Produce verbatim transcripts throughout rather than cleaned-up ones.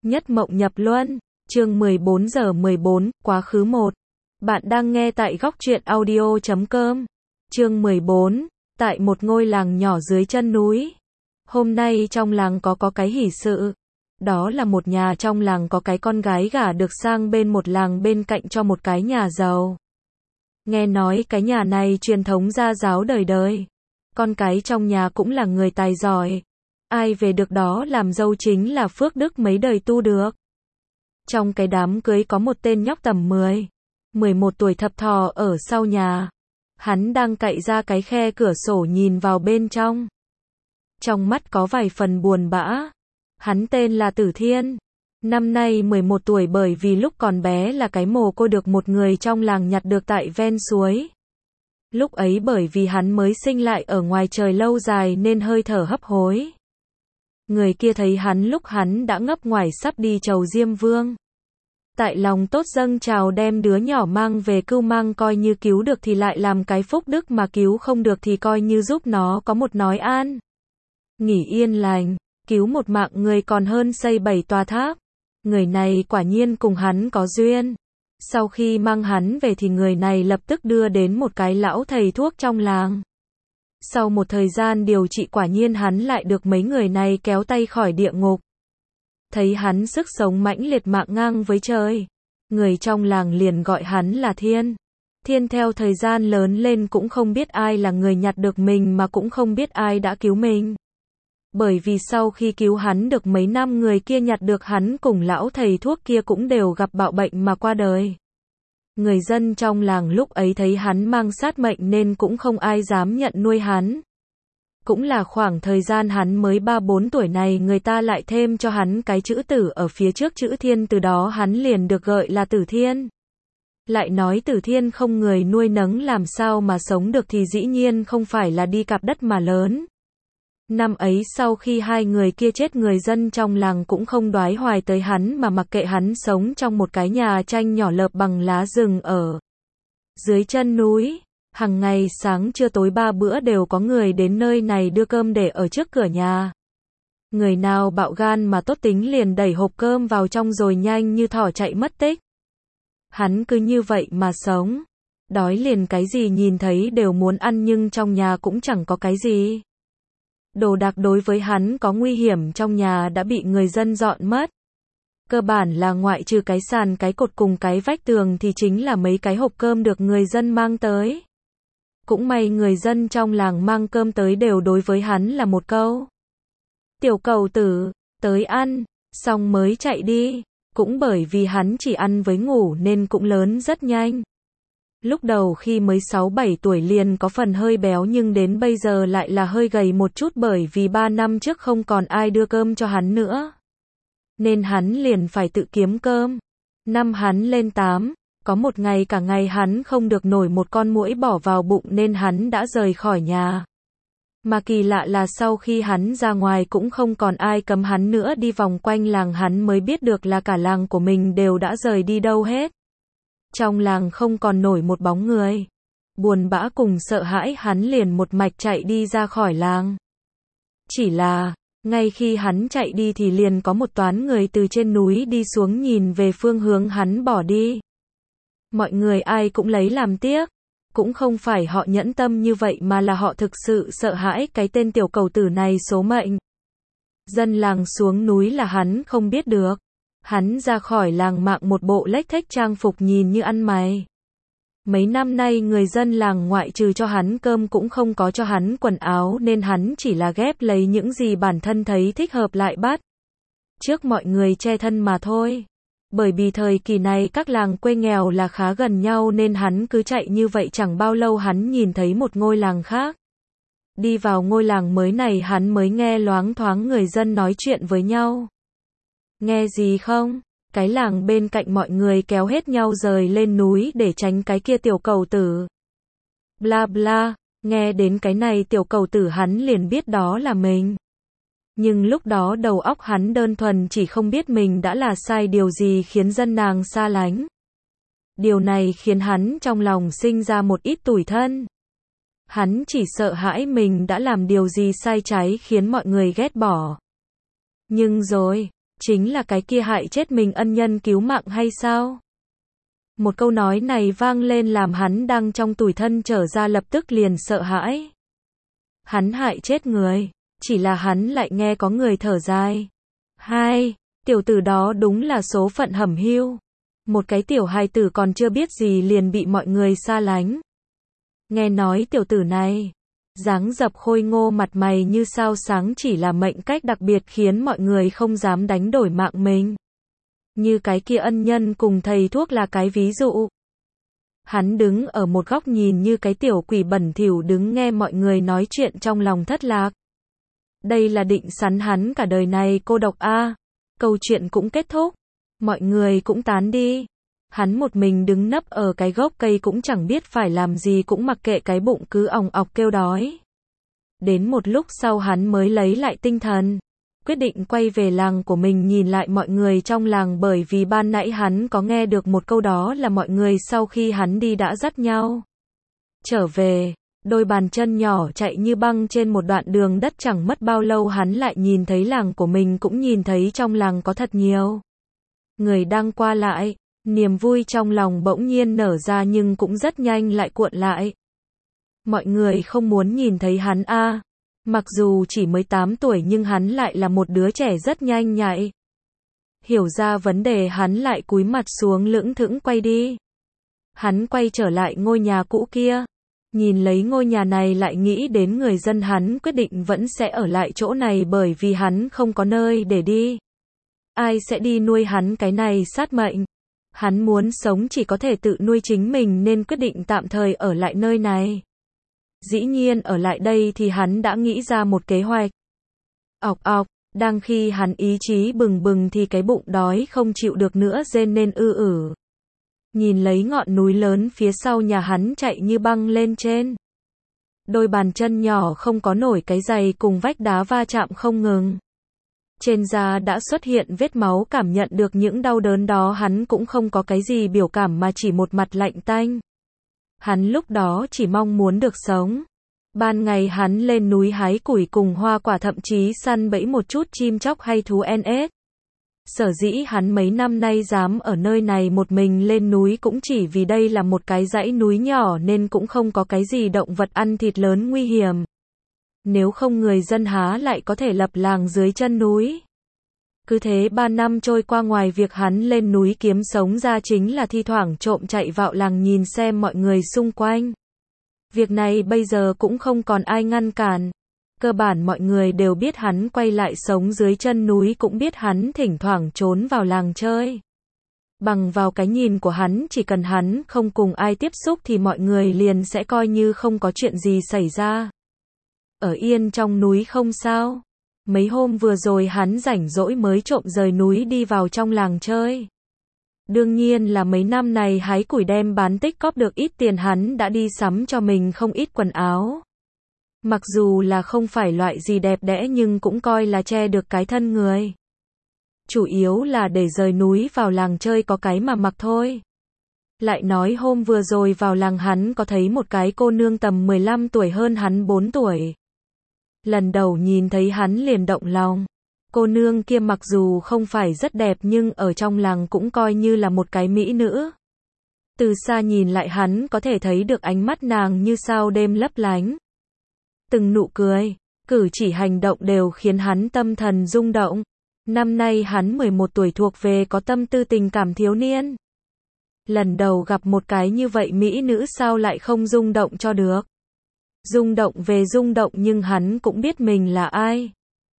Nhất mộng nhập luân, chương mười bốn giờ mười bốn, quá khứ một. Bạn đang nghe tại góc truyện audio chấm com. Chương mười bốn, tại một ngôi làng nhỏ dưới chân núi. Hôm nay trong làng có có cái hỷ sự. Đó là một nhà trong làng có cái con gái gả được sang bên một làng bên cạnh cho một cái nhà giàu. Nghe nói cái nhà này truyền thống gia giáo đời đời. Con cái trong nhà cũng là người tài giỏi. Ai về được đó làm dâu chính là phước đức mấy đời tu được. Trong cái đám cưới có một tên nhóc tầm mười, mười một tuổi thập thò ở sau nhà. Hắn đang cậy ra cái khe cửa sổ nhìn vào bên trong. Trong mắt có vài phần buồn bã. Hắn tên là Tử Thiên. Năm nay mười một tuổi bởi vì lúc còn bé là cái mồ côi được một người trong làng nhặt được tại ven suối. Lúc ấy bởi vì hắn mới sinh lại ở ngoài trời lâu dài nên hơi thở hấp hối. Người kia thấy hắn lúc hắn đã ngấp ngoài sắp đi chầu Diêm Vương. Tại lòng tốt dâng trào đem đứa nhỏ mang về cưu mang coi như cứu được thì lại làm cái phúc đức mà cứu không được thì coi như giúp nó có một nói an. Nghỉ yên lành, cứu một mạng người còn hơn xây bảy tòa tháp. Người này quả nhiên cùng hắn có duyên. Sau khi mang hắn về thì người này lập tức đưa đến một cái lão thầy thuốc trong làng. Sau một thời gian điều trị quả nhiên hắn lại được mấy người này kéo tay khỏi địa ngục. Thấy hắn sức sống mãnh liệt mạng ngang với trời. Người trong làng liền gọi hắn là Thiên. Thiên theo thời gian lớn lên cũng không biết ai là người nhặt được mình mà cũng không biết ai đã cứu mình. Bởi vì sau khi cứu hắn được mấy năm người kia nhặt được hắn cùng lão thầy thuốc kia cũng đều gặp bạo bệnh mà qua đời. Người dân trong làng lúc ấy thấy hắn mang sát mệnh nên cũng không ai dám nhận nuôi hắn. Cũng là khoảng thời gian hắn mới ba bốn tuổi này người ta lại thêm cho hắn cái chữ Tử ở phía trước chữ Thiên, từ đó hắn liền được gọi là Tử Thiên. Lại nói Tử Thiên không người nuôi nấng làm sao mà sống được thì dĩ nhiên không phải là đi cạp đất mà lớn. Năm ấy sau khi hai người kia chết người dân trong làng cũng không đoái hoài tới hắn mà mặc kệ hắn sống trong một cái nhà tranh nhỏ lợp bằng lá rừng ở dưới chân núi. Hằng ngày sáng trưa tối ba bữa đều có người đến nơi này đưa cơm để ở trước cửa nhà. Người nào bạo gan mà tốt tính liền đẩy hộp cơm vào trong rồi nhanh như thỏ chạy mất tích. Hắn cứ như vậy mà sống. Đói liền cái gì nhìn thấy đều muốn ăn nhưng trong nhà cũng chẳng có cái gì. Đồ đạc đối với hắn có nguy hiểm trong nhà đã bị người dân dọn mất. Cơ bản là ngoại trừ cái sàn cái cột cùng cái vách tường thì chính là mấy cái hộp cơm được người dân mang tới. Cũng may người dân trong làng mang cơm tới đều đối với hắn là một câu: "Tiểu cẩu tử, tới ăn", xong mới chạy đi. Cũng bởi vì hắn chỉ ăn với ngủ nên cũng lớn rất nhanh. Lúc đầu khi mới sáu bảy tuổi liền có phần hơi béo nhưng đến bây giờ lại là hơi gầy một chút bởi vì ba năm trước không còn ai đưa cơm cho hắn nữa. Nên hắn liền phải tự kiếm cơm. Năm hắn lên tám, có một ngày cả ngày hắn không được nổi một con muỗi bỏ vào bụng nên hắn đã rời khỏi nhà. Mà kỳ lạ là sau khi hắn ra ngoài cũng không còn ai cấm hắn nữa, đi vòng quanh làng hắn mới biết được là cả làng của mình đều đã rời đi đâu hết. Trong làng không còn nổi một bóng người. Buồn bã cùng sợ hãi hắn liền một mạch chạy đi ra khỏi làng. Chỉ là, ngay khi hắn chạy đi thì liền có một toán người từ trên núi đi xuống nhìn về phương hướng hắn bỏ đi. Mọi người ai cũng lấy làm tiếc. Cũng không phải họ nhẫn tâm như vậy mà là họ thực sự sợ hãi cái tên tiểu cẩu tử này số mệnh. Dân làng xuống núi là hắn không biết được. Hắn ra khỏi làng mạng một bộ lếch thếch trang phục nhìn như ăn mày. Mấy năm nay người dân làng ngoại trừ cho hắn cơm cũng không có cho hắn quần áo nên hắn chỉ là ghép lấy những gì bản thân thấy thích hợp lại bắt trước mọi người che thân mà thôi. Bởi vì thời kỳ này các làng quê nghèo là khá gần nhau nên hắn cứ chạy như vậy chẳng bao lâu hắn nhìn thấy một ngôi làng khác. Đi vào ngôi làng mới này hắn mới nghe loáng thoáng người dân nói chuyện với nhau. Nghe gì không? Cái làng bên cạnh mọi người kéo hết nhau rời lên núi để tránh cái kia tiểu cẩu tử. Bla bla, nghe đến cái này tiểu cẩu tử hắn liền biết đó là mình. Nhưng lúc đó đầu óc hắn đơn thuần chỉ không biết mình đã là sai điều gì khiến dân nàng xa lánh. Điều này khiến hắn trong lòng sinh ra một ít tủi thân. Hắn chỉ sợ hãi mình đã làm điều gì sai trái khiến mọi người ghét bỏ. Nhưng rồi, Chính là cái kia hại chết mình ân nhân cứu mạng hay sao? Một câu nói này vang lên làm hắn đang trong tủi thân trở ra lập tức liền sợ hãi. Hắn hại chết người, chỉ là hắn lại nghe có người thở dài. Hai, tiểu tử đó đúng là số phận hẩm hiu. Một cái tiểu hài tử còn chưa biết gì liền bị mọi người xa lánh. Nghe nói tiểu tử này, dáng dấp khôi ngô mặt mày như sao sáng chỉ là mệnh cách đặc biệt khiến mọi người không dám đánh đổi mạng mình. Như cái kia ân nhân cùng thầy thuốc là cái ví dụ. Hắn đứng ở một góc nhìn như cái tiểu quỷ bẩn thỉu đứng nghe mọi người nói chuyện trong lòng thất lạc. Đây là định sắn hắn cả đời này cô độc a. À. Câu chuyện cũng kết thúc. Mọi người cũng tán đi. Hắn một mình đứng nấp ở cái gốc cây cũng chẳng biết phải làm gì cũng mặc kệ cái bụng cứ òng ọc kêu đói. Đến một lúc sau hắn mới lấy lại tinh thần. Quyết định quay về làng của mình nhìn lại mọi người trong làng bởi vì ban nãy hắn có nghe được một câu đó là mọi người sau khi hắn đi đã dắt nhau trở về. Đôi bàn chân nhỏ chạy như băng trên một đoạn đường đất chẳng mất bao lâu hắn lại nhìn thấy làng của mình cũng nhìn thấy trong làng có thật nhiều người đang qua lại. Niềm vui trong lòng bỗng nhiên nở ra nhưng cũng rất nhanh lại cuộn lại. Mọi người không muốn nhìn thấy hắn a. À. Mặc dù chỉ mới tám tuổi nhưng hắn lại là một đứa trẻ rất nhanh nhạy. Hiểu ra vấn đề hắn lại cúi mặt xuống lững thững quay đi. Hắn quay trở lại ngôi nhà cũ kia. Nhìn lấy ngôi nhà này lại nghĩ đến người dân hắn quyết định vẫn sẽ ở lại chỗ này bởi vì hắn không có nơi để đi. Ai sẽ đi nuôi hắn cái này sát mệnh. Hắn muốn sống chỉ có thể tự nuôi chính mình nên quyết định tạm thời ở lại nơi này. Dĩ nhiên ở lại đây thì hắn đã nghĩ ra một kế hoạch. Ọc ọc, đang khi hắn ý chí bừng bừng thì cái bụng đói không chịu được nữa rên nên ư ử. Nhìn lấy ngọn núi lớn phía sau nhà hắn chạy như băng lên trên. Đôi bàn chân nhỏ không có nổi cái giày cùng vách đá va chạm không ngừng. Trên da đã xuất hiện vết máu cảm nhận được những đau đớn đó hắn cũng không có cái gì biểu cảm mà chỉ một mặt lạnh tanh. Hắn lúc đó chỉ mong muốn được sống. Ban ngày hắn lên núi hái củi cùng hoa quả thậm chí săn bẫy một chút chim chóc hay thú en ét. Sở dĩ hắn mấy năm nay dám ở nơi này một mình lên núi cũng chỉ vì đây là một cái dãy núi nhỏ nên cũng không có cái gì động vật ăn thịt lớn nguy hiểm. Nếu không người dân há lại có thể lập làng dưới chân núi. Cứ thế ba năm trôi qua ngoài việc hắn lên núi kiếm sống ra chính là thi thoảng trộm chạy vào làng nhìn xem mọi người xung quanh. Việc này bây giờ cũng không còn ai ngăn cản. Cơ bản mọi người đều biết hắn quay lại sống dưới chân núi cũng biết hắn thỉnh thoảng trốn vào làng chơi. Bằng vào cái nhìn của hắn chỉ cần hắn không cùng ai tiếp xúc thì mọi người liền sẽ coi như không có chuyện gì xảy ra. Ở yên trong núi không sao. Mấy hôm vừa rồi hắn rảnh rỗi mới trộm rời núi đi vào trong làng chơi. Đương nhiên là mấy năm này hái củi đem bán tích cóp được ít tiền hắn đã đi sắm cho mình không ít quần áo. Mặc dù là không phải loại gì đẹp đẽ nhưng cũng coi là che được cái thân người. Chủ yếu là để rời núi vào làng chơi có cái mà mặc thôi. Lại nói hôm vừa rồi vào làng hắn có thấy một cái cô nương tầm mười lăm tuổi hơn hắn bốn tuổi. Lần đầu nhìn thấy hắn liền động lòng. Cô nương kia mặc dù không phải rất đẹp nhưng ở trong làng cũng coi như là một cái mỹ nữ. Từ xa nhìn lại hắn có thể thấy được ánh mắt nàng như sao đêm lấp lánh. Từng nụ cười, cử chỉ hành động đều khiến hắn tâm thần rung động. Năm nay hắn mười một tuổi thuộc về có tâm tư tình cảm thiếu niên. Lần đầu gặp một cái như vậy mỹ nữ sao lại không rung động cho được. Rung động về rung động nhưng hắn cũng biết mình là ai.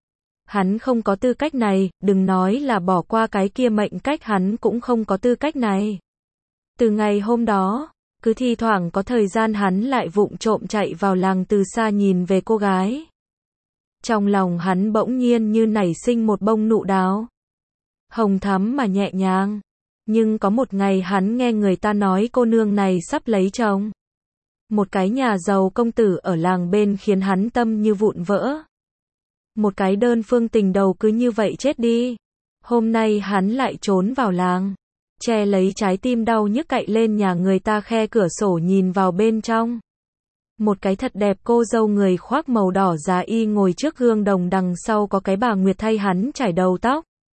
Hắn không có tư cách này, đừng nói là bỏ qua cái kia mệnh cách hắn cũng không có tư cách này. Từ ngày hôm đó, cứ thi thoảng có thời gian hắn lại vụng trộm chạy vào làng từ xa nhìn về cô gái. Trong lòng hắn bỗng nhiên như nảy sinh một bông nụ đào. Hồng thắm mà nhẹ nhàng. Nhưng có một ngày hắn nghe người ta nói cô nương này sắp lấy chồng. Một cái nhà giàu công tử ở làng bên khiến hắn tâm như vụn vỡ. Một cái đơn phương tình đầu cứ như vậy chết đi. Hôm nay hắn lại trốn vào làng. Che lấy trái tim đau nhức cậy lên nhà người ta khe cửa sổ nhìn vào bên trong. Một cái thật đẹp cô dâu người khoác màu đỏ giá y ngồi trước gương đồng đằng sau có cái bà Nguyệt thay hắn chải đầu tóc.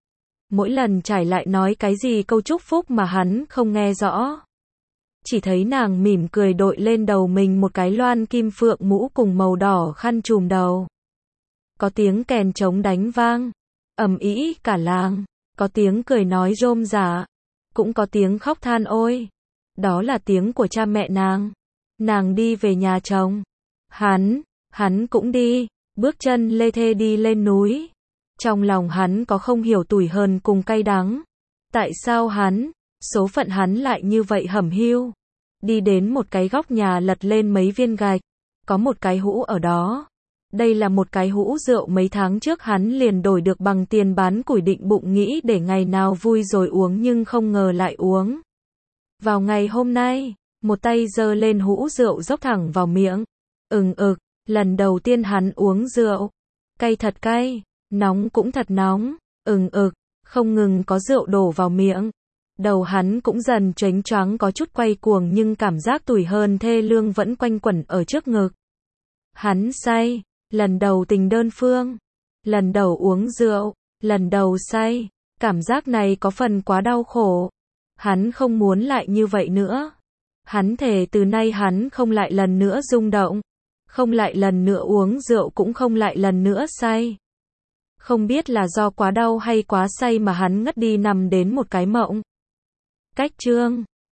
Mỗi lần trải lại nói cái gì câu chúc phúc mà hắn không nghe rõ. Chỉ thấy nàng mỉm cười đội lên đầu mình một cái loan kim phượng mũ cùng màu đỏ khăn trùm đầu. Có tiếng kèn trống đánh vang, ầm ĩ cả làng, có tiếng cười nói rôm rả, cũng có tiếng khóc than ôi. Đó là tiếng của cha mẹ nàng. Nàng đi về nhà chồng. Hắn, hắn cũng đi, bước chân lê thê đi lên núi. Trong lòng hắn có không hiểu tủi hờn cùng cay đắng. Tại sao hắn, số phận hắn lại như vậy hẩm hiu. Đi đến một cái góc nhà lật lên mấy viên gạch. Có một cái hũ ở đó. Đây là một cái hũ rượu mấy tháng trước hắn liền đổi được bằng tiền bán củi, định bụng nghĩ để ngày nào vui rồi uống nhưng không ngờ lại uống. Vào ngày hôm nay, một tay giơ lên hũ rượu dốc thẳng vào miệng. Ừng ực, lần đầu tiên hắn uống rượu. Cay thật cay, nóng cũng thật nóng, ừng ực, không ngừng có rượu đổ vào miệng. Đầu hắn cũng dần chếnh choáng có chút quay cuồng nhưng cảm giác tủi hờn thê lương vẫn quanh quẩn ở trước ngực. Hắn say, lần đầu tình đơn phương, lần đầu uống rượu, lần đầu say, cảm giác này có phần quá đau khổ. Hắn không muốn lại như vậy nữa. Hắn thề từ nay hắn không lại lần nữa rung động, không lại lần nữa uống rượu, cũng không lại lần nữa say. Không biết là do quá đau hay quá say mà hắn ngất đi nằm đến một cái mộng. Cách chương